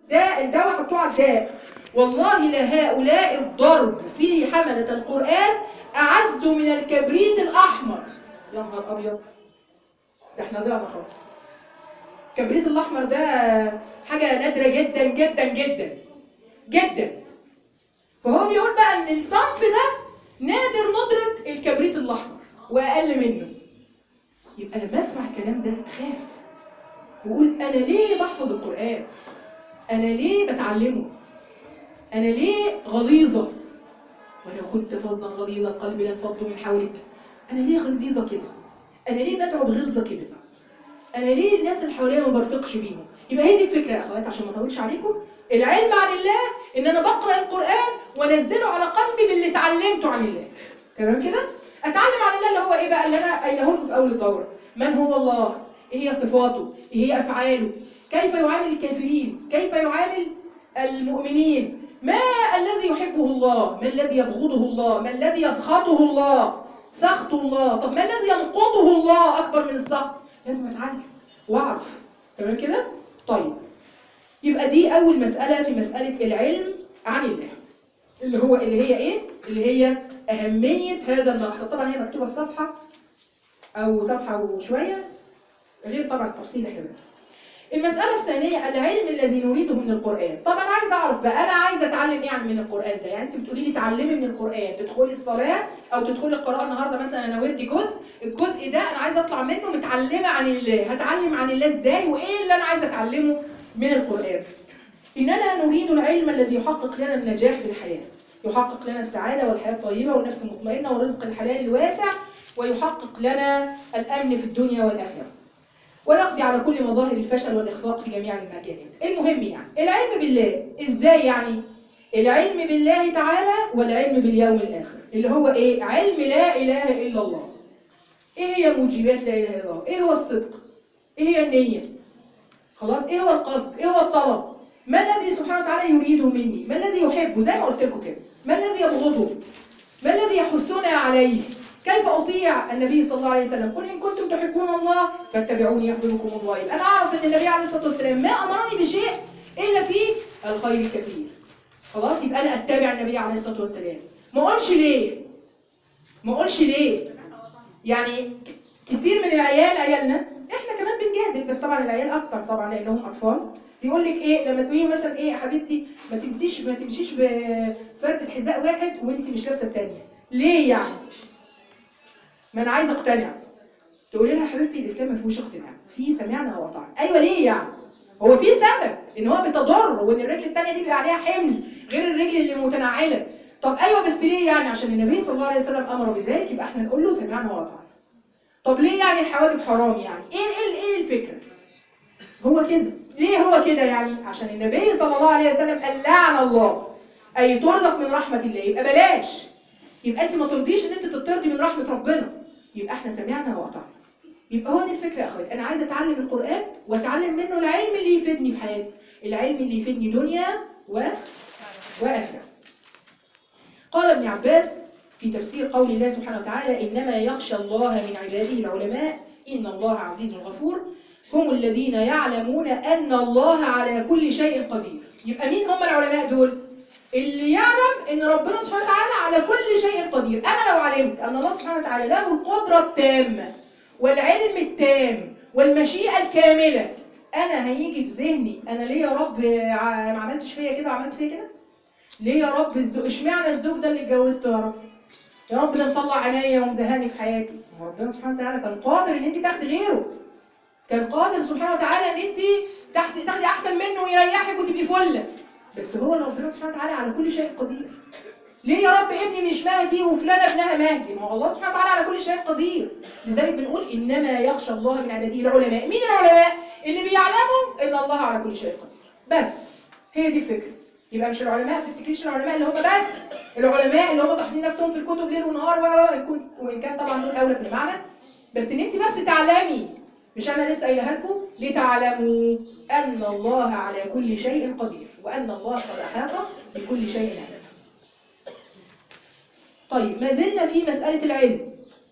ده الدواء حطوه على الداء. والله لهؤلاء الضرب في حملة القرآن أعز من الكبريت الأحمر. يا نهار أبيض، ده احنا ضعنا خالص. الكبريت الأحمر ده حاجة نادرة جدا جدا جدا جدا. فهو بيقول بقى ان الصنف ده نادر ندرة الكبريت الأحمر وأقل منه. يبقى لما أسمع الكلام ده أخاف وأقول أنا ليه بحفظ القرآن؟ أنا ليه بتعلمه؟ أنا ليه غليظة؟ ولو كنت فظا غليظ القلب لانفضوا من حولك. أنا ليه غليظة كده؟ أنا ليه بدعو بغلظة كده؟ أنا ليه الناس اللي حواليا ما برفقش بيهم؟ يبقى هي دي الفكرة يا أخوات، عشان ما أطولش عليكم. العلم عن الله إن أنا بقرأ القرآن وأنزله على قلبي باللي اتعلمته عن الله. تمام كده؟ أتعلم عن الله اللي هو إيه بقى اللي أنا قايله لكم في أول الدورة. من هو الله؟ إيه هي صفاته؟ إيه هي أفعاله؟ كيف يعامل الكافرين؟ كيف يعامل المؤمنين؟ ما الذي يحبه الله؟ ما الذي يبغضه الله؟ ما الذي يسخطه الله؟ سخط الله. طب ما الذي ينقضه الله أكبر من السخط؟ لازم أتعلم وأعرف. تمام كده؟ طيب، يبقى دي أول مسألة في مسألة العلم عن الله، اللي هي إيه؟ اللي هي أهمية هذا المقصد. طبعا هي مكتوبة في صفحة أو صفحة وشوية، غير طبعا التفصيل احنا بقى. المسألة الثانية العلم الذي نريده من القرآن. طبعا عايز أعرف بقى أنا عايز أتعلم إيه من القرآن ده. يعني أنت بتقولي لي تعلمي من القرآن، تدخلي الصلاة أو تدخلي القراءة النهاردة مثلا. أنا وردي الجزء ده أنا عايز أطلع منه متعلمة عن الله. هتعلم عن الله إزاي؟ وإيه اللي أنا عايز أتعلمه من القرآن؟ إننا نريد العلم الذي يحقق لنا النجاح في الحياة، يحقق لنا السعادة والحياة الطيبة والنفس المطمئنة والرزق الحلال الواسع، ويحقق لنا الأمن في الدنيا والآخرة، ويقضي على كل مظاهر الفشل والإخفاق في جميع المجالات. المهم يعني العلم بالله إزاي؟ يعني العلم بالله تعالى والعلم باليوم الآخر، اللي هو إيه؟ علم لا إله إلا الله. إيه هي موجبات لا إله إلا الله؟ إيه هو الصدق؟ إيه هي النية؟ خلاص، إيه هو القصد؟ إيه هو الطلب؟ ما الذي سبحانه وتعالى يريده مني؟ ما الذي يحبه؟ زي ما قلت لكم كده. ما الذي يبغضه؟ ما الذي يحثنا عليه؟ كيف أطيع النبي صلى الله عليه وسلم؟ قل إن كنتم تحبون الله فاتبعوني يحببكم الله. أنا أعرف أن النبي عليه الصلاة والسلام ما أمرني بشيء إلا فيه الخير الكثير. خلاص، يبقى أنا أتبع النبي عليه الصلاة والسلام. ما أقولش ليه؟ ما أقولش ليه؟ يعني كتير من العيال، عيالنا إحنا كمان بنجادل، بس طبعا العيال أكتر طبعا لأنهم أطفال. يقول لك إيه لما تقولي مثلا إيه يا حبيبتي ما تمشيش بفردة حذاء واحد وأنت مش لابسة الثانية. ليه يعني؟ ما انا عايزه اقتنع. تقولي لها حبيبتي الاسلام ما فيهوش اقتناع، في سمعنا واطعنا. ايوه ليه يعني؟ هو في سبب ان هو بتضر وان الرجل الثانيه دي بيبقى عليها حمل غير الرجل اللي متنعله. طب ايوه بس ليه يعني؟ عشان النبي صلى الله عليه وسلم امر بذلك، يبقى احنا نقول له سمعنا واطعنا. طب ليه يعني الحوادث حرام؟ يعني ايه الفكره؟ هو كده. ليه هو كده يعني؟ عشان النبي صلى الله عليه وسلم قال لعن الله اي ترزق من رحمه الله. يبقى بلاش. يبقى انت ما ترضيش ان انت تطردي من رحمه ربنا. يبقى احنا سمعنا واطعنا. يبقى هو دي الفكره يا اخواتي. انا عايزه اتعلم القران واتعلم منه العلم اللي يفيدني في حياتي، العلم اللي يفيدني دنيا واخره. قال ابن عباس في تفسير قول الله سبحانه وتعالى انما يخشى الله من عباده العلماء ان الله عزيز غفور هم الذين يعلمون ان الله على كل شيء قدير. يبقى مين هم العلماء دول؟ اللي يعلم ان ربنا سبحانه وتعالى على كل شيء قدير. انا لو علمت ان الله سبحانه وتعالى له القدرة التامة والعلم التام والمشيئة الكاملة، انا هيجي في ذهني انا ليه يا رب ما عملتش فيا كده وعملت فيا كده؟ ليه يا رب اشمعنى الزوج ده اللي اتجوزته يا رب؟ يا رب ده مطلع عينيا ومزهقني في حياتي. ربنا سبحانه وتعالى كان قادر ان انت تاخدي غيره. كان قادر سبحانه وتعالى ان انت تاخدي احسن منه ويريحك وتبقي فله. بس هو ربنا سبحانه وتعالى على كل شيء قدير. ليه يا رب ابني مش مهدي وفلانه ابنها مهدي؟ ما هو الله سبحانه وتعالى على كل شيء قدير. لذلك بنقول انما يخشى الله من عباده العلماء. مين العلماء؟ اللي بيعلموا ان الله على كل شيء قدير. بس هي دي الفكره. يبقى مش العلماء، ما تفتكريش العلماء اللي هم بس العلماء اللي هم طاحنين نفسهم في الكتب ليل ونهار وان كان طبعا دول اولى في المعنى، بس ان انت بس تعلمي. مش انا لسه قايلها لكم لتعلموا ان الله على كل شيء قدير وان الله قد احاط بكل شيء علما. طيب، ما زلنا في مساله العلم.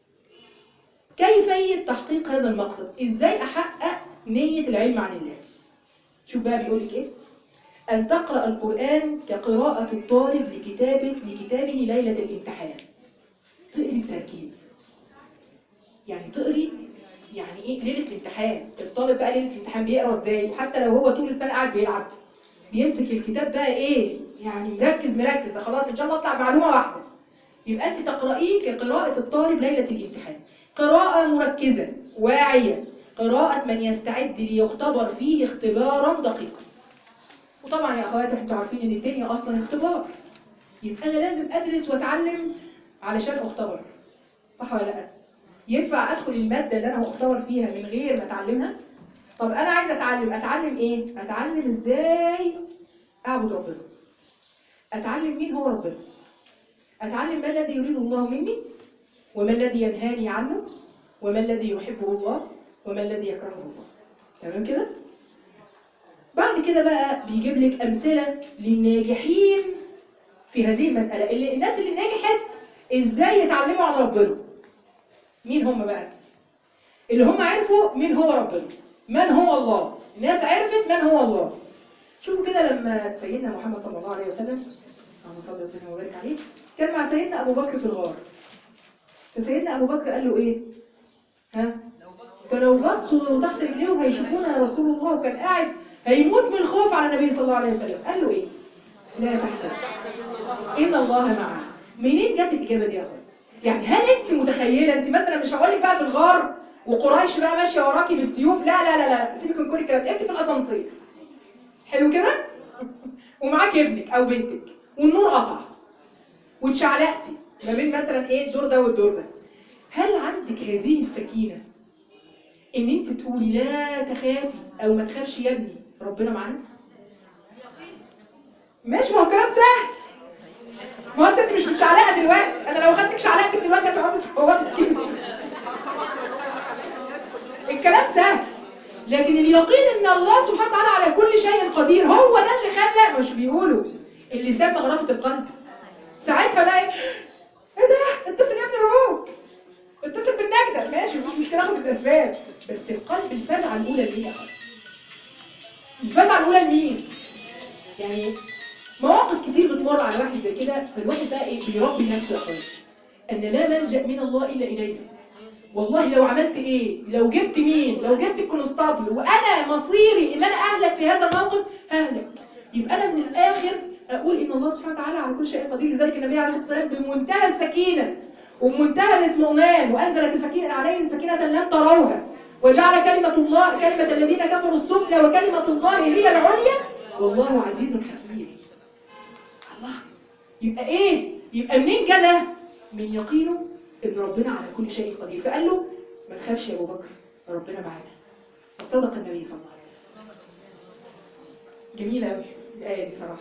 كيفيه تحقيق هذا المقصد؟ ازاي احقق نيه العلم عن الله؟ شوف بقى بيقول لك ايه. أن تقرأ القرآن كقراءة الطالب لكتابه ليلة الامتحان. تقري بتركيز. يعني تقري يعني ايه ليلة الامتحان. الطالب بقى ليلة الامتحان بيقرأ ازاي؟ حتى لو هو طول السنة قاعد بيلعب بيمسك الكتاب بقى ايه يعني مركز خلاص ان شاء الله اطلع معلومة واحدة. يبقى انت تقرأيه كقراءة الطالب ليلة الامتحان. قراءة مركزة واعية، قراءة من يستعد ليختبر فيه اختبارا دقيقا. وطبعا يا اخواتي انتوا عارفين ان الدنيا اصلا اختبار. يبقى انا لازم ادرس واتعلم علشان اختبر. صح ولا لا؟ ينفع ادخل المادة اللي انا هختبر فيها من غير ما اتعلمها؟ طب انا عايزه اتعلم ايه؟ اتعلم ازاي اعبد ربنا. اتعلم مين هو ربنا. اتعلم ما الذي يريده الله مني، وما الذي ينهاني عنه، وما الذي يحبه الله، وما الذي يكرهه الله. تمام كده؟ بعد كده بقى بيجيب لك امثله للناجحين في هذه المساله. الناس اللي نجحت ازاي يتعلموا عن ربنا. مين هم بقى؟ اللي هم عرفوا مين هو ربنا، من هو الله. الناس عرفت من هو الله. شوفوا كده لما سيدنا محمد صلى الله عليه وسلم، اللهم صل وسلم وبارك عليه، كان مع سيدنا ابو بكر في الغار. فسيدنا ابو بكر قال له ايه؟ فلو بصوا تحت رجليه هيشوفونا يا رسول الله. وكان قاعد هيموت من الخوف على النبي صلى الله عليه وسلم. قال له ايه؟ لا تحزن ان الله معنا. منين جت الاجابه دي يا اخوات؟ يعني هل انت متخيله انت مثلا، مش هقول لك بقى في الغار وقريش بقى ماشيه وراكي بالسيوف، لا لا لا لا، سيبك من كل الكلام ده. انت في الاسانسير حلو كده ومعاك ابنك او بنتك والنور قطع واتشعلقتي ما بين مثلا ايه الدور ده والدور ده. هل عندك هذه السكينه ان انت تقولي لا تخافي او ما تخافش يا ابني ربنا معانا؟ ماشي، ما هو كلام سهل. ما هو انت مش متشعلقه دلوقتي. انا لو خدتك شعلقتك دلوقتي هتقعدي تصوتي. الكلام سهل. لكن اليقين ان الله سبحانه وتعالى على كل شيء قدير هو ده اللي خلى، مش بيقولوا اللسان مغرفه القلب. ساعتها بقى ايه ده؟ اتصل يا ابني بابوك، اتصل بالنجدة. ماشي مفيش مشكله، اخد الاسباب. بس القلب الفزعه الاولى لمين يا اخويا؟ الفزعه الاولى لمين؟ يعني مواقف كتير بتمر على واحد زي كده، فالواحد بقى ايه بيربي نفسه يا اخويا ان لا ملجأ من الله الا اليه. والله لو عملت ايه، لو جبت مين، لو جبت الكونستابل وانا مصيري ان انا اهلك في هذا الموقف ههلك. يبقى انا من الاخر اقول ان الله سبحانه وتعالى على كل شيء قدير. لذلك النبي عليه الصلاه والسلام بمنتهى السكينه ومنتهى الاطمئنان وانزل السكينه عليهم سكينه لم تروها وجعل كلمه الله كلمه الذين كفروا السفلى وكلمه الله هي العليا والله عزيز حكيم. الله. يبقى ايه؟ يبقى منين جه؟ من يقينه ان ربنا على كل شيء قدير. فقال له ما تخافش يا ابو بكر ربنا معانا. فصدق النبي صلى الله عليه وسلم. جميله قوي الايه دي صراحه.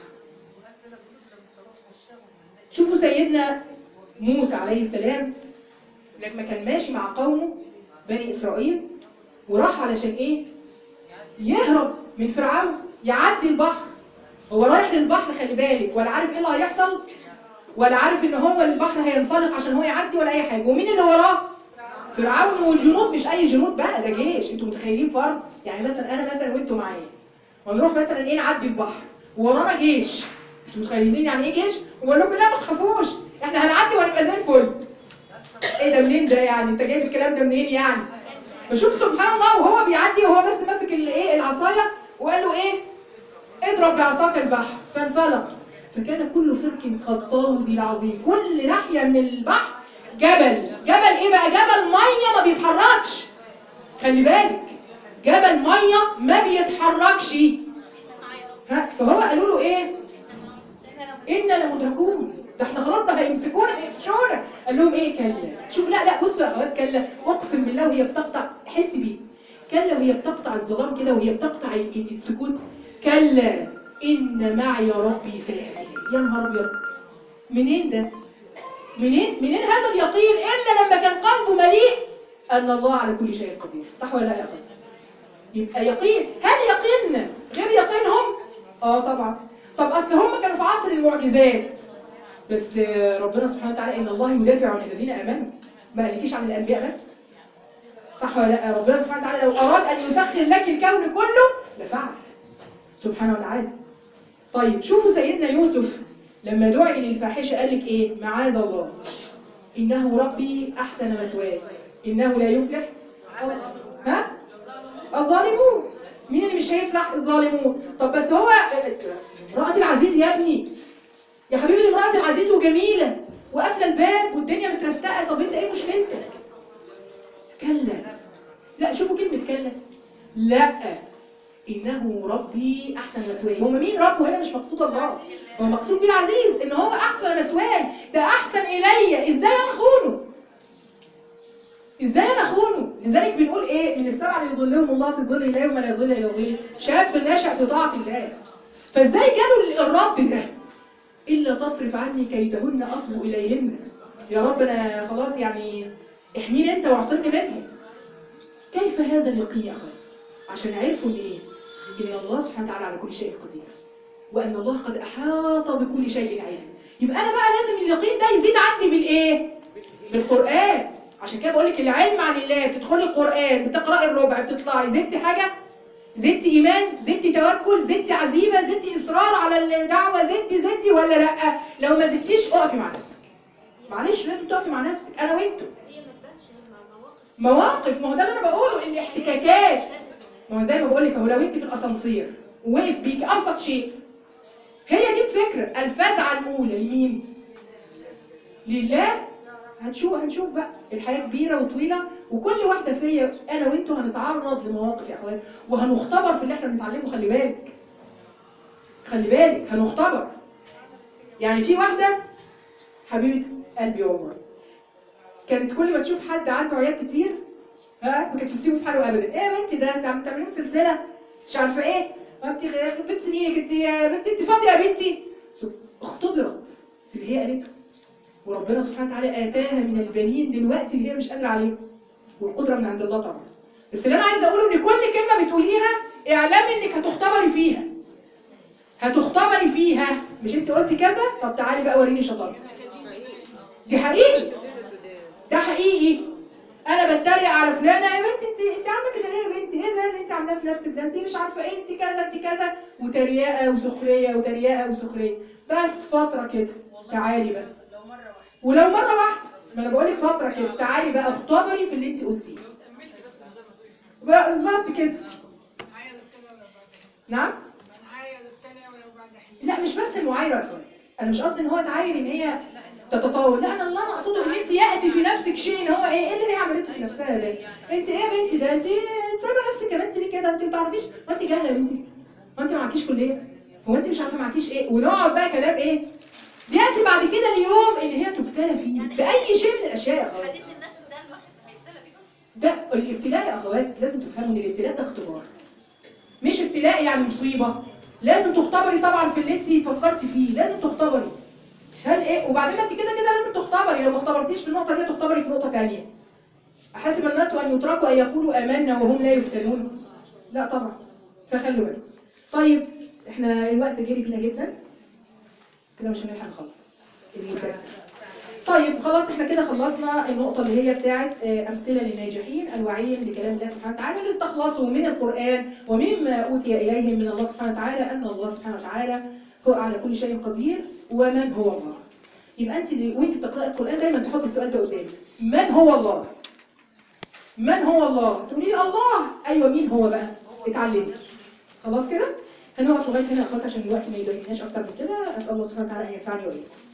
شوفوا سيدنا موسى عليه السلام لما كان ماشي مع قومه بني اسرائيل وراح علشان ايه؟ يهرب من فرعون، يعدي البحر. هو رايح للبحر خلي بالك، ولا عارف ايه اللي هيحصل، ولا عارف ان هو البحر هينفلق عشان هو يعدي ولا اي حاجه. ومين اللي وراه؟ فرعون والجنود. مش اي جنود بقى، ده جيش. انتوا متخيلين فرد؟ يعني مثلا انا مثلا وانتوا معايا ونروح مثلا ايه نعدي البحر وورانا جيش. انتوا متخيلين يعني ايه جيش؟ وبقول لكم لا ما تخافوش احنا هنعدي وهنبقى زي الفل. ايه ده منين ده يعني؟ انت جايب الكلام ده منين يعني؟ فشوف سبحان الله وهو بيعدي وهو بس ماسك الايه العصايه وقال له ايه؟ اضرب بعصاك البحر فانفلق فكان كل فرق كالطود العظيم. كل ناحيه من البحر جبل. جبل ايه بقى؟ جبل ميه ما بيتحركش. خلي بالك جبل ميه ما بيتحركش. فهو قالوا له ايه؟ إنا لمدركون. ده احنا خلاص ده هيمسكونا هيقفشونا. قال لهم ايه؟ كلا. شوف لا لا بصوا يا اخوات، كلا اقسم بالله وهي بتقطع، حس بيه. كلا وهي بتقطع الظلام كده وهي بتقطع السكوت. كلا ان معي ربي سيهدين. يا نهار ابيض. منين ده؟ منين هذا اليقين الا لما كان قلبه مليء ان الله على كل شيء قدير. صح ولا لا يا اخوات؟ يبقى يقين. هل يقيننا غير يقينهم؟ طبعا. طب اصل هم كانوا في عصر المعجزات بس ربنا سبحانه وتعالى ان الله يدافع عن الذين امنوا. ما قالكيش عن الانبياء بس. صح ولا لا؟ ربنا سبحانه وتعالى لو اراد ان يسخر لك الكون كله لفعل سبحانه وتعالى. طيب شوفوا سيدنا يوسف لما دعي للفاحشه قال لك ايه؟ معاذ الله انه ربي احسن مثواي انه لا يفلح الظالمون. مين اللي مش هيفلح؟ الظالمون. طب بس هو امرأة العزيز يا ابني، يا حبيبي امرأة العزيز وجميلة وقافلة الباب والدنيا مترستقة، طب انت ايه مشكلتك؟ كلا. لا شوفوا كلمة كلا. لا إنه ربي أحسن مثواي. هم مين ربه هنا؟ مش مقصود الله، هو مقصود بالعزيز إن هو أحسن مثواي، ده أحسن إلي. إزاي أنا أخونه؟ إزاي أنا أخونه؟ لذلك بنقول إيه؟ من السبعة اللي يظلهم الله في الظل لا يوم لا ظل إلا ظله، شاب ناشئ في طاعة الله. فإزاي جاله الرد ده؟ إلا تصرف عني كيدهن أصب إليهن. يا رب أنا خلاص يعني احميني أنت واعصمني منهم. كيف هذا اليقين يا أخوات؟ عشان عرفوا إيه؟ إن الله سبحانه وتعالى على كل شيء قدير، وأن الله قد أحاط بكل شيء علما. يبقى أنا بقى لازم اليقين ده يزيد عندي بالإيه؟ بالقرآن. عشان كده بقول لك العلم عن الله، بتدخلي القرآن، بتقرأي الربع، بتطلعي زدتي حاجة؟ زدتي إيمان؟ زدتي توكل؟ زدتي عزيمة؟ زدتي إصرار على الدعوة؟ زدتي ولا لأ؟ لو ما زدتيش اقفي مع نفسك. معلش لازم تقفي مع نفسك، أنا وأنتوا. مواقف، ما هو ده اللي أنا بقوله، الاحتكاكات. ما هو زي ما بقول لك اهو، لو أنت في الأسانسير ووقف بيك أبسط شيء، هي دي الفكرة. الفزعة الأولى لمين؟ لله. هنشوف بقى الحياة كبيرة وطويلة، وكل واحدة فيا أنا وإنتوا هنتعرض لمواقف يا أخوات، وهنختبر في اللي احنا بنتعلمه. خلي بالك هنختبر. يعني في واحدة حبيبة قلبي والله، كانت كل ما تشوف حد عنده عيال كتير ما كانتش تسيبه في حاله ابدا. ايه يا بنتي ده انت عم تعملوا سلسله مش عارفه ايه، ما انت بنت سنينك انت يا بنتي، انت فاضيه يا بنتي. اختبرت في اللي هي قالته، وربنا سبحانه وتعالى آتاها من البنين دلوقتي اللي هي مش قادرة عليه، والقدرة من عند الله طبعا. بس اللي أنا عايزة أقوله إن كل كلمة بتقوليها اعلمي إنك هتختبري فيها. هتختبري فيها. مش أنت قلتي كذا؟ طب تعالي بقى وريني شطارتك. دي حقيقي، ده حقيقي. أنا بتريق على فلانة، يا بنتي أنت عاملة كده ليه يا بنتي؟ إيه ده اللي أنت عاملاه في نفسك ده؟ أنت مش عارفة إيه، أنت كذا أنت كذا، وتريقة وسخرية وتريقة وسخرية. بس فترة كده تعالي بقى، ولو مرة واحدة، ما انا بقولك فترة كده، تعالي بقى اختبري في اللي انت قلتيه. بالظبط كده. نعم؟ لا مش بس المعايرة يا اخوات، انا مش قصدي ان هو تعاير ان هي تتطاول، لا انا اللي انا اقصده ان انت ياتي في نفسك شيء ان هو ايه اللي هي عملته في نفسها ده. انت ايه يا بنتي ده؟ انت سايبه نفسك يا بنتي ليه كده؟ انت ما تعرفيش؟ ما انت جاهله يا بنتي؟ ما انت معكيش كليه؟ هو انت مش عارفه معكيش ايه؟ ونقعد بقى كلام ايه؟ ياتي بعد كده اليوم اللي هي تبتلى فيه باي شيء من الاشياء يا اخوات. حديث النفس ده الواحد هيبتلى بيه. ده الابتلاء يا اخوات، لازم تفهموا ان الابتلاء ده اختبار، مش ابتلاء يعني مصيبه. لازم تختبري طبعا في اللي انت فكرتي فيه، لازم تختبري. هل ايه؟ وبعدين ما انت كده لازم تختبري. لو ما اختبرتيش في النقطه دي تختبري في نقطه ثانيه. احسب الناس ان يتركوا ان يقولوا آمنا وهم لا يفتنون؟ لا طبعا. فخلوا بالك. طيب احنا الوقت جري فينا جدا كده، مش هنلحق نخلص المدرسه. طيب خلاص احنا كده خلصنا النقطة اللي هي بتاعت أمثلة للناجحين الواعين لكلام الله سبحانه وتعالى، اللي استخلصوا من القرآن ومما أوتي إليهم من الله سبحانه وتعالى أن الله سبحانه وتعالى هو على كل شيء قدير، ومن هو الله. يبقى أنت وأنت بتقرأي القرآن دايما تحط السؤال ده قدامك، من هو الله؟ من هو الله؟ تقولي لي الله. أيوة مين هو بقى؟ اتعلمي. خلاص كده؟ هنقف لغاية هنا يا أخوات عشان الوقت ما يضايقناش أكتر من كده. أسأل الله سبحانه وتعالى أن ينفعني وإياكم.